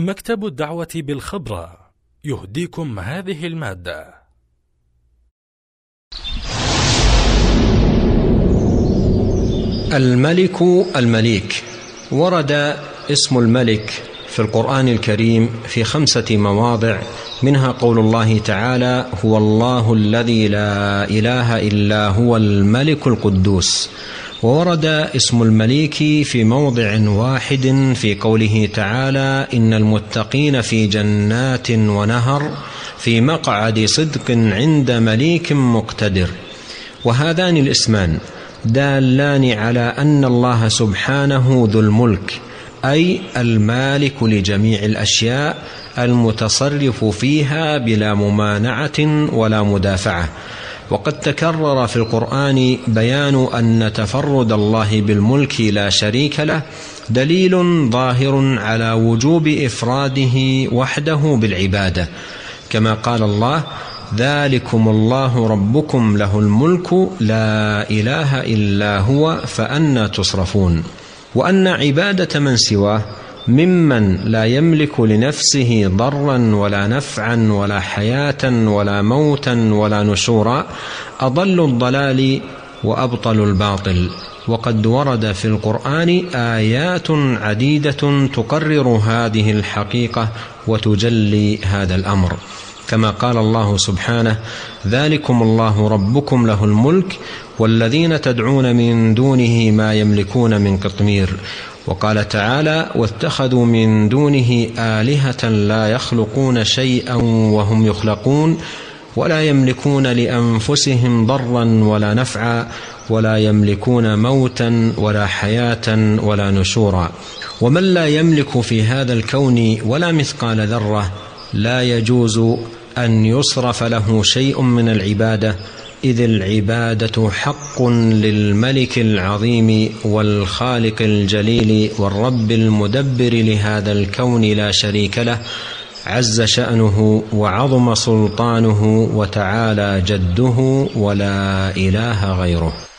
مكتب الدعوة بالخبرة يهديكم هذه المادة. الملك المليك. ورد اسم الملك في القرآن الكريم في 5 مواضع، منها قول الله تعالى: هو الله الذي لا إله إلا هو الملك القدوس. وورد اسم المليك في موضع واحد في قوله تعالى: إن المتقين في جنات ونهر في مقعد صدق عند مليك مقتدر. وهذان الاسمان دالان على أن الله سبحانه ذو الملك، أي المالك لجميع الأشياء المتصرف فيها بلا ممانعة ولا مدافعة. وقد تكرر في القرآن بيان أن تفرد الله بالملك لا شريك له دليل ظاهر على وجوب إفراده وحده بالعبادة، كما قال الله: ذلكم الله ربكم له الملك لا إله إلا هو فأنى تصرفون. وأن عبادة من سواه ممن لا يملك لنفسه ضرا ولا نفعا ولا حياة ولا موتا ولا نشورا أضل الضلال وأبطل الباطل. وقد ورد في القرآن آيات عديدة تقرر هذه الحقيقة وتجلي هذا الأمر، كما قال الله سبحانه: ذلكم الله ربكم له الملك والذين تدعون من دونه ما يملكون من قطمير. وقال تعالى: واتخذوا من دونه آلهة لا يخلقون شيئا وهم يخلقون ولا يملكون لأنفسهم ضرا ولا نفعا ولا يملكون موتا ولا حياة ولا نشورا. ومن لا يملك في هذا الكون ولا مثقال ذرة لا يجوز أن يصرف له شيء من العبادة، إذ العبادة حق للملك العظيم والخالق الجليل والرب المدبر لهذا الكون لا شريك له، عز شأنه وعظم سلطانه وتعالى جده ولا إله غيره.